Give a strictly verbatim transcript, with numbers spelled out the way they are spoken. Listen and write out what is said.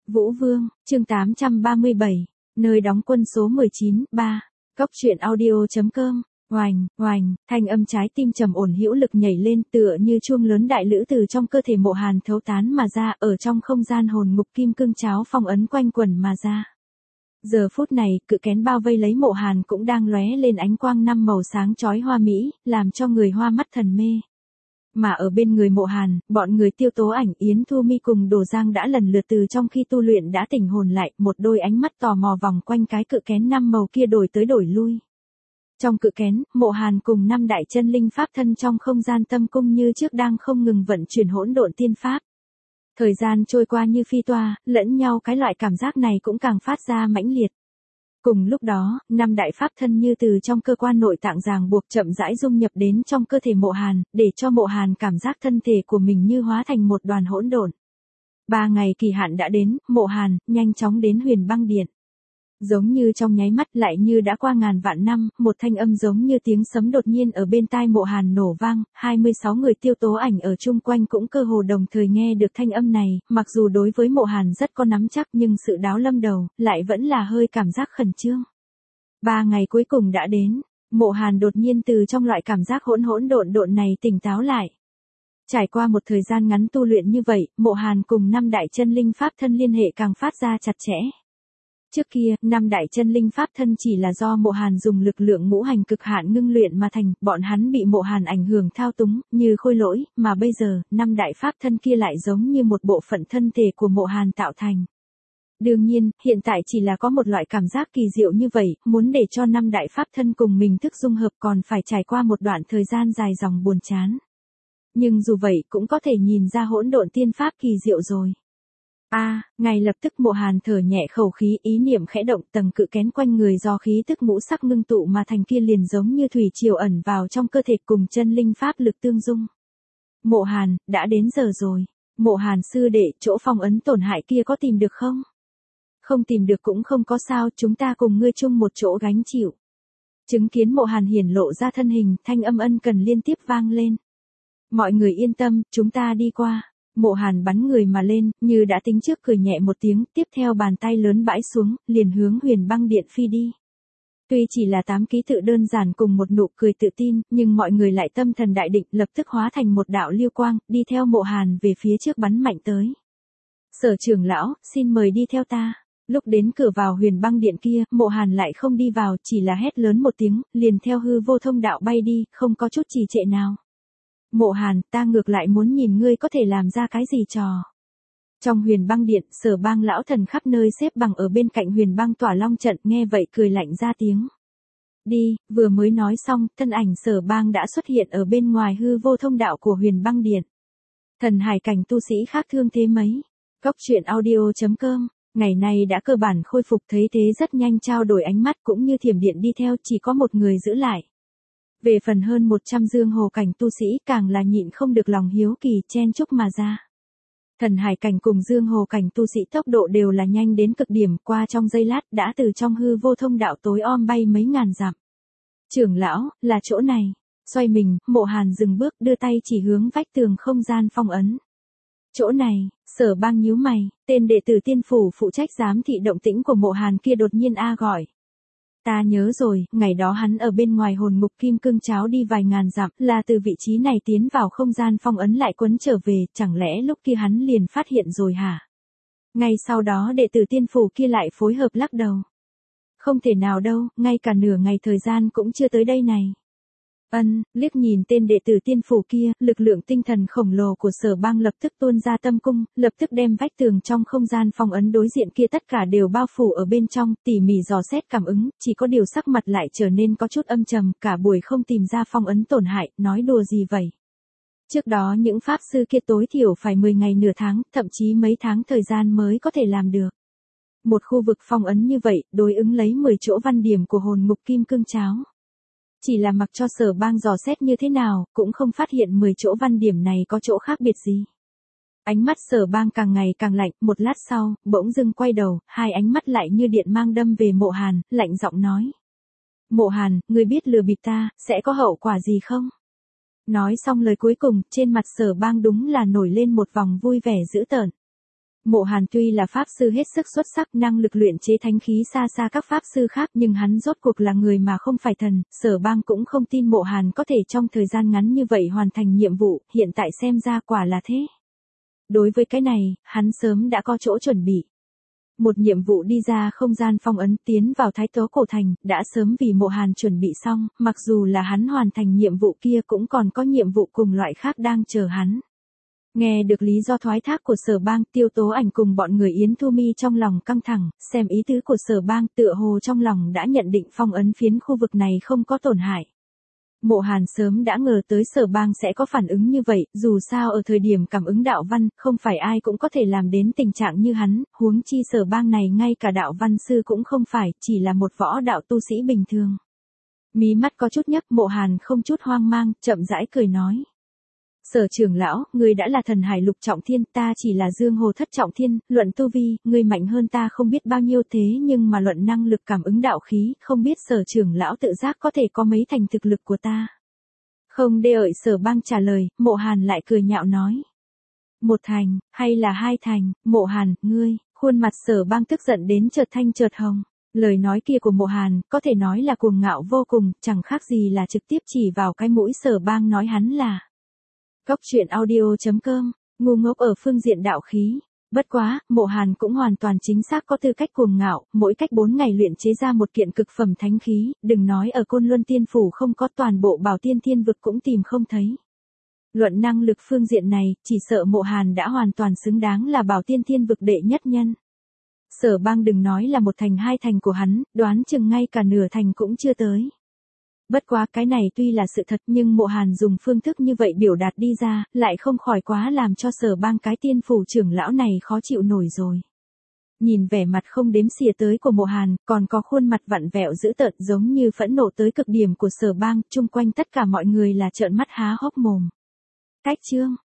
Vũ Vương, chương tám trăm ba mươi bảy, nơi đóng quân số mười chín, ba, Cốc truyện audio.com, oành, oành, thanh âm trái tim trầm ổn hữu lực nhảy lên tựa như chuông lớn đại lữ từ trong cơ thể Mộ Hàn thấu tán mà ra, ở trong không gian hồn ngục kim cương cháo phong ấn quanh quẩn mà ra. Giờ phút này, cự kén bao vây lấy Mộ Hàn cũng đang lóe lên ánh quang năm màu sáng chói hoa mỹ, làm cho người hoa mắt thần mê. Mà ở bên người Mộ Hàn, bọn người Tiêu Tố Ảnh, Yến Thu Mi cùng Đồ Giang đã lần lượt từ trong khi tu luyện đã tỉnh hồn lại, một đôi ánh mắt tò mò vòng quanh cái cự kén năm màu kia đổi tới đổi lui. Trong cự kén, Mộ Hàn cùng năm đại chân linh pháp thân trong không gian tâm cung như trước đang không ngừng vận chuyển hỗn độn tiên pháp. Thời gian trôi qua như phi toa, lẫn nhau cái loại cảm giác này cũng càng phát ra mãnh liệt. Cùng lúc đó, năm đại pháp thân như từ trong cơ quan nội tạng ràng buộc chậm rãi dung nhập đến trong cơ thể Mộ Hàn, để cho Mộ Hàn cảm giác thân thể của mình như hóa thành một đoàn hỗn độn. Ba ngày kỳ hạn đã đến, Mộ Hàn nhanh chóng đến Huyền Băng Điện. Giống như trong nháy mắt lại như đã qua ngàn vạn năm, một thanh âm giống như tiếng sấm đột nhiên ở bên tai Mộ Hàn nổ vang, hai mươi sáu người Tiêu Tố Ảnh ở chung quanh cũng cơ hồ đồng thời nghe được thanh âm này, mặc dù đối với Mộ Hàn rất có nắm chắc nhưng sự đáo lâm đầu, lại vẫn là hơi cảm giác khẩn trương. Ba ngày cuối cùng đã đến, Mộ Hàn đột nhiên từ trong loại cảm giác hỗn hỗn độn độn này tỉnh táo lại. Trải qua một thời gian ngắn tu luyện như vậy, Mộ Hàn cùng năm đại chân linh pháp thân liên hệ càng phát ra chặt chẽ. Trước kia, năm đại chân linh pháp thân chỉ là do Mộ Hàn dùng lực lượng ngũ hành cực hạn ngưng luyện mà thành, bọn hắn bị Mộ Hàn ảnh hưởng thao túng, như khôi lỗi, mà bây giờ, năm đại pháp thân kia lại giống như một bộ phận thân thể của Mộ Hàn tạo thành. Đương nhiên, hiện tại chỉ là có một loại cảm giác kỳ diệu như vậy, muốn để cho năm đại pháp thân cùng mình thức dung hợp còn phải trải qua một đoạn thời gian dài dòng buồn chán. Nhưng dù vậy cũng có thể nhìn ra hỗn độn tiên pháp kỳ diệu rồi. A, à, ngay lập tức Mộ Hàn thở nhẹ khẩu khí, ý niệm khẽ động, tầng cự kén quanh người do khí tức ngũ sắc ngưng tụ mà thành kia liền giống như thủy triều ẩn vào trong cơ thể cùng chân linh pháp lực tương dung. Mộ Hàn, đã đến giờ rồi. Mộ Hàn sư đệ, chỗ phong ấn tổn hại kia có tìm được không? Không tìm được cũng không có sao, chúng ta cùng ngươi chung một chỗ gánh chịu. Chứng kiến Mộ Hàn hiển lộ ra thân hình, thanh âm ân cần liên tiếp vang lên. Mọi người yên tâm, chúng ta đi qua. Mộ Hàn bắn người mà lên, như đã tính trước cười nhẹ một tiếng, tiếp theo bàn tay lớn bãi xuống, liền hướng Huyền Băng Điện phi đi. Tuy chỉ là tám ký tự đơn giản cùng một nụ cười tự tin, nhưng mọi người lại tâm thần đại định, lập tức hóa thành một đạo lưu quang, đi theo Mộ Hàn về phía trước bắn mạnh tới. Sở trưởng lão, xin mời đi theo ta. Lúc đến cửa vào Huyền Băng Điện kia, Mộ Hàn lại không đi vào, chỉ là hét lớn một tiếng, liền theo hư vô thông đạo bay đi, không có chút trì trệ nào. Mộ Hàn, ta ngược lại muốn nhìn ngươi có thể làm ra cái gì trò. Trong Huyền Băng Điện, Sở Bang lão thần khắp nơi xếp bằng ở bên cạnh Huyền Băng Tỏa Long trận, nghe vậy cười lạnh ra tiếng. Đi, vừa mới nói xong, thân ảnh Sở Bang đã xuất hiện ở bên ngoài hư vô thông đạo của Huyền Băng Điện. Thần hải cảnh tu sĩ khác thương thế mấy. Cốc truyện audio.com, ngày nay đã cơ bản khôi phục, thấy thế rất nhanh trao đổi ánh mắt cũng như thiểm điện đi theo, chỉ có một người giữ lại. Về phần hơn một trăm dương hồ cảnh tu sĩ càng là nhịn không được lòng hiếu kỳ chen chúc mà ra. Thần hải cảnh cùng dương hồ cảnh tu sĩ tốc độ đều là nhanh đến cực điểm, qua trong giây lát đã từ trong hư vô thông đạo tối om bay mấy ngàn dặm. Trưởng lão, là chỗ này. Xoay mình, Mộ Hàn dừng bước đưa tay chỉ hướng vách tường không gian phong ấn. Chỗ này, Sở Bang nhíu mày, tên đệ tử tiên phủ phụ trách giám thị động tĩnh của Mộ Hàn kia đột nhiên a gọi. Ta nhớ rồi, ngày đó hắn ở bên ngoài hồn ngục kim cương cháo đi vài ngàn dặm, là từ vị trí này tiến vào không gian phong ấn lại quấn trở về, chẳng lẽ lúc kia hắn liền phát hiện rồi hả? Ngay sau đó đệ tử tiên phủ kia lại phối hợp lắc đầu. Không thể nào đâu, ngay cả nửa ngày thời gian cũng chưa tới đây này. Ân, liếc nhìn tên đệ tử tiên phủ kia, lực lượng tinh thần khổng lồ của Sở Bang lập tức tuôn ra tâm cung, lập tức đem vách tường trong không gian phong ấn đối diện kia tất cả đều bao phủ ở bên trong, tỉ mỉ dò xét cảm ứng, chỉ có điều sắc mặt lại trở nên có chút âm trầm, cả buổi không tìm ra phong ấn tổn hại, nói đùa gì vậy. Trước đó những pháp sư kia tối thiểu phải mười ngày nửa tháng, thậm chí mấy tháng thời gian mới có thể làm được. Một khu vực phong ấn như vậy, đối ứng lấy mười chỗ văn điểm của hồn ngục kim cương cháo. Chỉ là mặc cho Sở Bang dò xét như thế nào, cũng không phát hiện mười chỗ văn điểm này có chỗ khác biệt gì. Ánh mắt Sở Bang càng ngày càng lạnh, một lát sau, bỗng dưng quay đầu, hai ánh mắt lại như điện mang đâm về Mộ Hàn, lạnh giọng nói. Mộ Hàn, ngươi biết lừa bịp ta, sẽ có hậu quả gì không? Nói xong lời cuối cùng, trên mặt Sở Bang đúng là nổi lên một vòng vui vẻ dữ tợn. Mộ Hàn tuy là pháp sư hết sức xuất sắc, năng lực luyện chế thánh khí xa xa các pháp sư khác, nhưng hắn rốt cuộc là người mà không phải thần, Sở Bang cũng không tin Mộ Hàn có thể trong thời gian ngắn như vậy hoàn thành nhiệm vụ, hiện tại xem ra quả là thế. Đối với cái này, hắn sớm đã có chỗ chuẩn bị. Một nhiệm vụ đi ra không gian phong ấn tiến vào Thái Tố Cổ Thành, đã sớm vì Mộ Hàn chuẩn bị xong, mặc dù là hắn hoàn thành nhiệm vụ kia cũng còn có nhiệm vụ cùng loại khác đang chờ hắn. Nghe được lý do thoái thác của Sở Bang, Tiêu Tố Ảnh cùng bọn người Yến Thu Mi trong lòng căng thẳng, xem ý tứ của Sở Bang tựa hồ trong lòng đã nhận định phong ấn phiến khu vực này không có tổn hại. Mộ Hàn sớm đã ngờ tới Sở Bang sẽ có phản ứng như vậy, dù sao ở thời điểm cảm ứng đạo văn, không phải ai cũng có thể làm đến tình trạng như hắn, huống chi Sở Bang này ngay cả đạo văn sư cũng không phải, chỉ là một võ đạo tu sĩ bình thường. Mí mắt có chút nhấp, Mộ Hàn không chút hoang mang, chậm rãi cười nói. Sở trưởng lão, ngươi đã là thần hải lục trọng thiên, ta chỉ là dương hồ thất trọng thiên, luận tu vi, ngươi mạnh hơn ta không biết bao nhiêu thế nhưng mà luận năng lực cảm ứng đạo khí, không biết sở trưởng lão tự giác có thể có mấy thành thực lực của ta. Không đợi Sở Bang trả lời, Mộ Hàn lại cười nhạo nói. Một thành, hay là hai thành, Mộ Hàn, ngươi, khuôn mặt Sở Bang tức giận đến chợt thanh chợt hồng. Lời nói kia của Mộ Hàn, có thể nói là cuồng ngạo vô cùng, chẳng khác gì là trực tiếp chỉ vào cái mũi Sở Bang nói hắn là. Cốc truyện audio chấm com, ngu ngốc ở phương diện đạo khí. Bất quá, Mộ Hàn cũng hoàn toàn chính xác có tư cách cuồng ngạo, mỗi cách bốn ngày luyện chế ra một kiện cực phẩm thánh khí, đừng nói ở Côn Luân Tiên Phủ không có, toàn bộ Bảo Tiên Thiên Vực cũng tìm không thấy. Luận năng lực phương diện này, chỉ sợ Mộ Hàn đã hoàn toàn xứng đáng là Bảo Tiên Thiên Vực đệ nhất nhân. Sở Bang đừng nói là một thành hai thành của hắn, đoán chừng ngay cả nửa thành cũng chưa tới. Bất quá cái này tuy là sự thật nhưng Mộ Hàn dùng phương thức như vậy biểu đạt đi ra, lại không khỏi quá làm cho Sở Bang cái Tiên Phủ trưởng lão này khó chịu nổi rồi. Nhìn vẻ mặt không đếm xỉa tới của Mộ Hàn, còn có khuôn mặt vặn vẹo dữ tợn giống như phẫn nộ tới cực điểm của Sở Bang, chung quanh tất cả mọi người là trợn mắt há hốc mồm. Cách chương